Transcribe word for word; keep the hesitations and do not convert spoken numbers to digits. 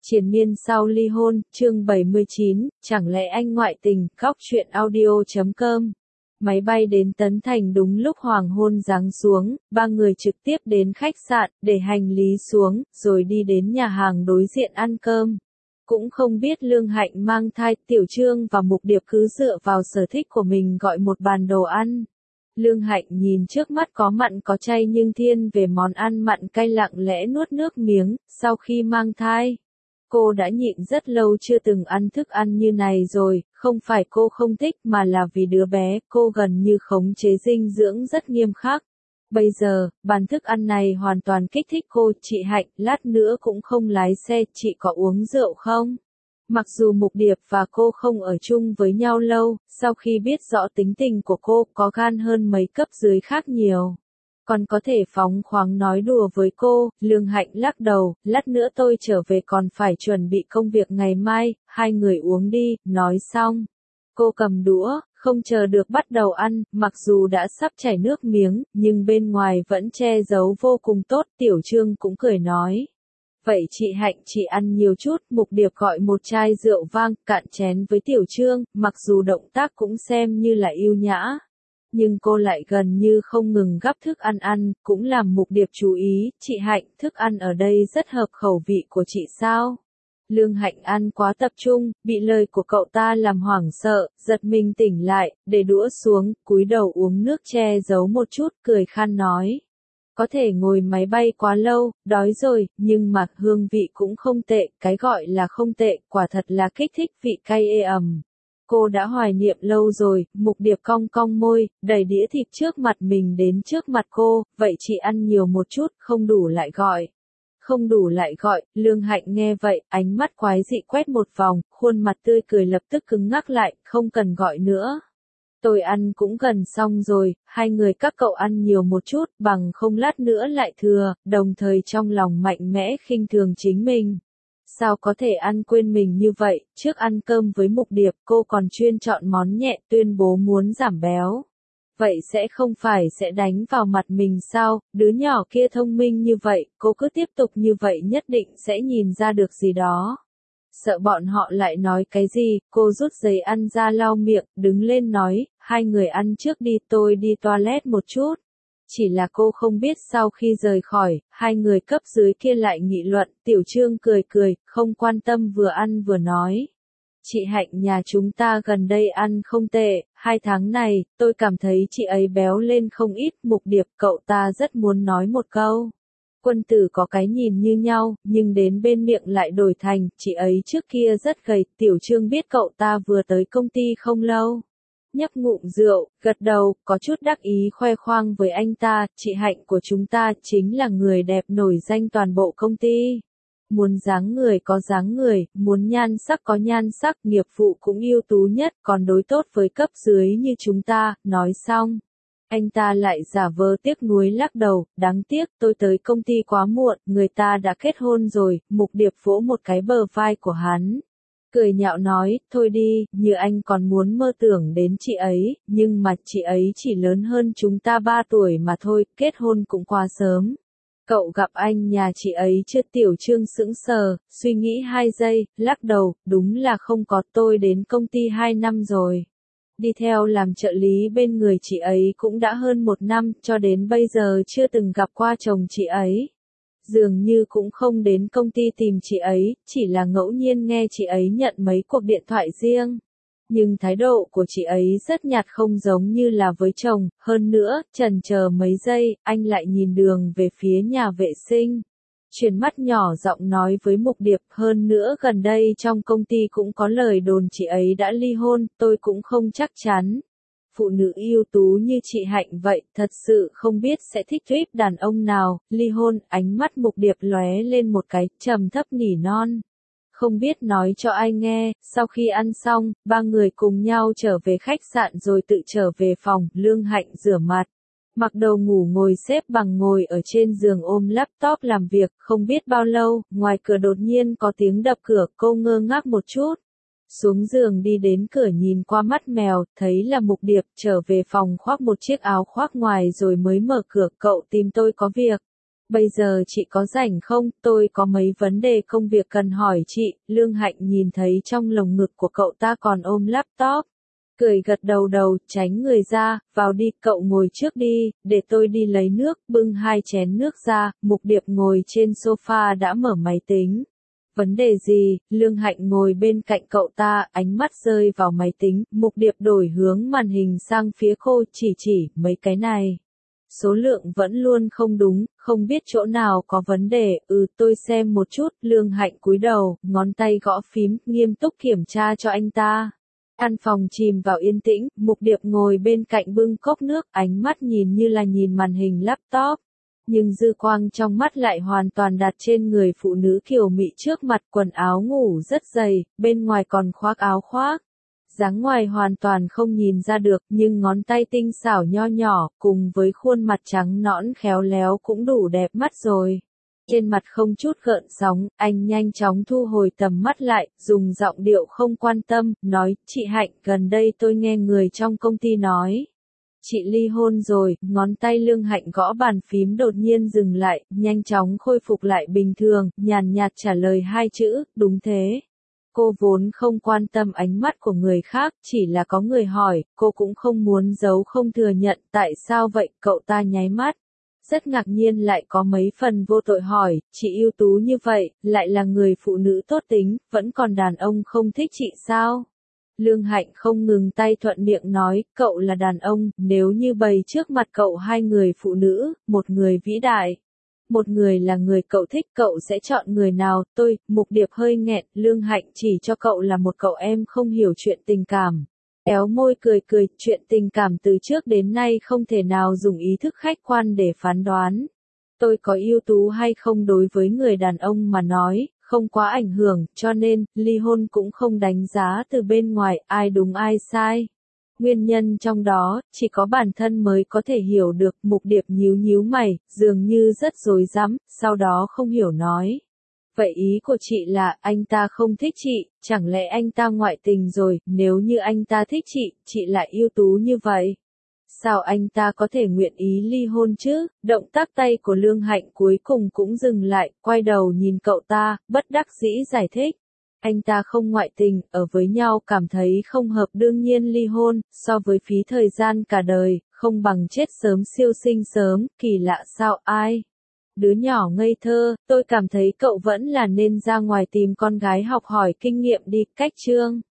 Triền miên sau ly hôn, chương bảy mươi chín, chẳng lẽ anh ngoại tình, góc truyện audio chấm com. Máy bay đến Tấn Thành đúng lúc hoàng hôn giáng xuống, ba người trực tiếp đến khách sạn, để hành lý xuống, rồi đi đến nhà hàng đối diện ăn cơm. Cũng không biết Lương Hạnh mang thai, Tiểu Trương và Mục Điệp cứ dựa vào sở thích của mình gọi một bàn đồ ăn. Lương Hạnh nhìn trước mắt có mặn có chay nhưng thiên về món ăn mặn cay lặng lẽ nuốt nước miếng, sau khi mang thai. Cô đã nhịn rất lâu chưa từng ăn thức ăn như này rồi, không phải cô không thích mà là vì đứa bé, cô gần như khống chế dinh dưỡng rất nghiêm khắc. Bây giờ, bàn thức ăn này hoàn toàn kích thích cô, chị Hạnh, lát nữa cũng không lái xe, chị có uống rượu không? Mặc dù Mục Điệp và cô không ở chung với nhau lâu, sau khi biết rõ tính tình của cô có gan hơn mấy cấp dưới khác nhiều. Còn có thể phóng khoáng nói đùa với cô, Lương Hạnh lắc đầu, lát nữa tôi trở về còn phải chuẩn bị công việc ngày mai, hai người uống đi, nói xong. Cô cầm đũa, không chờ được bắt đầu ăn, mặc dù đã sắp chảy nước miếng, nhưng bên ngoài vẫn che giấu vô cùng tốt, Tiểu Trương cũng cười nói. Vậy chị Hạnh chị ăn nhiều chút, Mục Điệp gọi một chai rượu vang, cạn chén với Tiểu Trương, mặc dù động tác cũng xem như là yêu nhã. Nhưng cô lại gần như không ngừng gắp thức ăn ăn, cũng làm Mục Điệp chú ý, chị Hạnh, thức ăn ở đây rất hợp khẩu vị của chị sao? Lương Hạnh ăn quá tập trung, bị lời của cậu ta làm hoảng sợ, giật mình tỉnh lại, để đũa xuống, cúi đầu uống nước che giấu một chút, cười khan nói. Có thể ngồi máy bay quá lâu, đói rồi, nhưng mà hương vị cũng không tệ, cái gọi là không tệ, quả thật là kích thích vị cay ê ẩm. Cô đã hoài niệm lâu rồi, Mục Điệp cong cong môi, đẩy đĩa thịt trước mặt mình đến trước mặt cô, vậy chị ăn nhiều một chút, không đủ lại gọi. Không đủ lại gọi, Lương Hạnh nghe vậy, ánh mắt quái dị quét một vòng, khuôn mặt tươi cười lập tức cứng ngắc lại, không cần gọi nữa. Tôi ăn cũng gần xong rồi, hai người các cậu ăn nhiều một chút, bằng không lát nữa lại thừa, đồng thời trong lòng mạnh mẽ khinh thường chính mình. Sao có thể ăn quên mình như vậy, trước ăn cơm với Mục Điệp cô còn chuyên chọn món nhẹ tuyên bố muốn giảm béo. Vậy sẽ không phải sẽ đánh vào mặt mình sao, đứa nhỏ kia thông minh như vậy, cô cứ tiếp tục như vậy nhất định sẽ nhìn ra được gì đó. Sợ bọn họ lại nói cái gì, cô rút giấy ăn ra lau miệng, đứng lên nói, hai người ăn trước đi tôi đi toilet một chút. Chỉ là cô không biết sau khi rời khỏi, hai người cấp dưới kia lại nghị luận, Tiểu Trương cười cười, không quan tâm vừa ăn vừa nói. Chị Hạnh nhà chúng ta gần đây ăn không tệ, hai tháng này, tôi cảm thấy chị ấy béo lên không ít, Mục Điệp cậu ta rất muốn nói một câu. Quân tử có cái nhìn như nhau, nhưng đến bên miệng lại đổi thành, chị ấy trước kia rất gầy, Tiểu Trương biết cậu ta vừa tới công ty không lâu. Nhấp ngụm rượu, gật đầu, có chút đắc ý khoe khoang với anh ta, chị Hạnh của chúng ta chính là người đẹp nổi danh toàn bộ công ty. Muốn dáng người có dáng người, muốn nhan sắc có nhan sắc, nghiệp vụ cũng ưu tú nhất, còn đối tốt với cấp dưới như chúng ta, nói xong. Anh ta lại giả vờ tiếc nuối lắc đầu, đáng tiếc tôi tới công ty quá muộn, người ta đã kết hôn rồi, Mục Điệp vỗ một cái bờ vai của hắn. Cười nhạo nói, thôi đi, như anh còn muốn mơ tưởng đến chị ấy, nhưng mà chị ấy chỉ lớn hơn chúng ta ba tuổi mà thôi, kết hôn cũng quá sớm. Cậu gặp anh nhà chị ấy chưa? Tiểu Trương sững sờ, suy nghĩ hai giây, lắc đầu, đúng là không có, tôi đến công ty hai năm rồi. Đi theo làm trợ lý bên người chị ấy cũng đã hơn một năm, cho đến bây giờ chưa từng gặp qua chồng chị ấy. Dường như cũng không đến công ty tìm chị ấy, chỉ là ngẫu nhiên nghe chị ấy nhận mấy cuộc điện thoại riêng. Nhưng thái độ của chị ấy rất nhạt không giống như là với chồng, hơn nữa, chần chờ mấy giây, anh lại nhìn đường về phía nhà vệ sinh. Chuyển mắt nhỏ giọng nói với Mục Điệp, hơn nữa gần đây trong công ty cũng có lời đồn chị ấy đã ly hôn, tôi cũng không chắc chắn. Phụ nữ ưu tú như chị Hạnh vậy, thật sự không biết sẽ thích tuyếp đàn ông nào, ly hôn, ánh mắt Mục Điệp lóe lên một cái, trầm thấp nỉ non. Không biết nói cho ai nghe, sau khi ăn xong, ba người cùng nhau trở về khách sạn rồi tự trở về phòng, Lương Hạnh rửa mặt. Mặc đồ ngủ ngồi xếp bằng ngồi ở trên giường ôm laptop làm việc, không biết bao lâu, ngoài cửa đột nhiên có tiếng đập cửa, cô ngơ ngác một chút. Xuống giường đi đến cửa nhìn qua mắt mèo, thấy là Mục Điệp, trở về phòng khoác một chiếc áo khoác ngoài rồi mới mở cửa, cậu tìm tôi có việc. Bây giờ chị có rảnh không? Tôi có mấy vấn đề công việc cần hỏi chị. Lương Hạnh nhìn thấy trong lồng ngực của cậu ta còn ôm laptop. Cười gật đầu đầu, tránh người ra, vào đi, cậu ngồi trước đi, để tôi đi lấy nước, bưng hai chén nước ra, Mục Điệp ngồi trên sofa đã mở máy tính. Vấn đề gì? Lương Hạnh ngồi bên cạnh cậu ta, ánh mắt rơi vào máy tính, Mục Điệp đổi hướng màn hình sang phía cô, chỉ chỉ, mấy cái này. Số lượng vẫn luôn không đúng, không biết chỗ nào có vấn đề, ừ tôi xem một chút, Lương Hạnh cúi đầu, ngón tay gõ phím, nghiêm túc kiểm tra cho anh ta. Căn phòng chìm vào yên tĩnh, Mục Điệp ngồi bên cạnh bưng cốc nước, ánh mắt nhìn như là nhìn màn hình laptop. Nhưng dư quang trong mắt lại hoàn toàn đặt trên người phụ nữ kiều mị trước mặt, quần áo ngủ rất dày, bên ngoài còn khoác áo khoác. Dáng ngoài hoàn toàn không nhìn ra được, nhưng ngón tay tinh xảo nho nhỏ, cùng với khuôn mặt trắng nõn khéo léo cũng đủ đẹp mắt rồi. Trên mặt không chút gợn sóng, anh nhanh chóng thu hồi tầm mắt lại, dùng giọng điệu không quan tâm, nói, chị Hạnh, gần đây tôi nghe người trong công ty nói. Chị ly hôn rồi, ngón tay Lương Hạnh gõ bàn phím đột nhiên dừng lại, nhanh chóng khôi phục lại bình thường, nhàn nhạt trả lời hai chữ, đúng thế. Cô vốn không quan tâm ánh mắt của người khác, chỉ là có người hỏi, cô cũng không muốn giấu không thừa nhận, tại sao vậy, cậu ta nháy mắt. Rất ngạc nhiên lại có mấy phần vô tội hỏi, chị ưu tú như vậy, lại là người phụ nữ tốt tính, vẫn còn đàn ông không thích chị sao? Lương Hạnh không ngừng tay thuận miệng nói, cậu là đàn ông, nếu như bày trước mặt cậu hai người phụ nữ, một người vĩ đại, một người là người cậu thích, cậu sẽ chọn người nào? Tôi, Mục Điệp hơi nghẹn, Lương Hạnh chỉ cho cậu là một cậu em không hiểu chuyện tình cảm. Éo môi cười cười, chuyện tình cảm từ trước đến nay không thể nào dùng ý thức khách quan để phán đoán. Tôi có ưu tú hay không đối với người đàn ông mà nói, không quá ảnh hưởng, cho nên, ly hôn cũng không đánh giá từ bên ngoài, ai đúng ai sai. Nguyên nhân trong đó, chỉ có bản thân mới có thể hiểu được, Mục Điệp nhíu nhíu mày, dường như rất rối rắm, sau đó không hiểu nói. Vậy ý của chị là, anh ta không thích chị, chẳng lẽ anh ta ngoại tình rồi, nếu như anh ta thích chị, chị lại ưu tú như vậy? Sao anh ta có thể nguyện ý ly hôn chứ? Động tác tay của Lương Hạnh cuối cùng cũng dừng lại, quay đầu nhìn cậu ta, bất đắc dĩ giải thích. Anh ta không ngoại tình, ở với nhau cảm thấy không hợp đương nhiên ly hôn, so với phí thời gian cả đời, không bằng chết sớm siêu sinh sớm, kỳ lạ sao ai? Đứa nhỏ ngây thơ, tôi cảm thấy cậu vẫn là nên ra ngoài tìm con gái học hỏi kinh nghiệm đi, cách chương.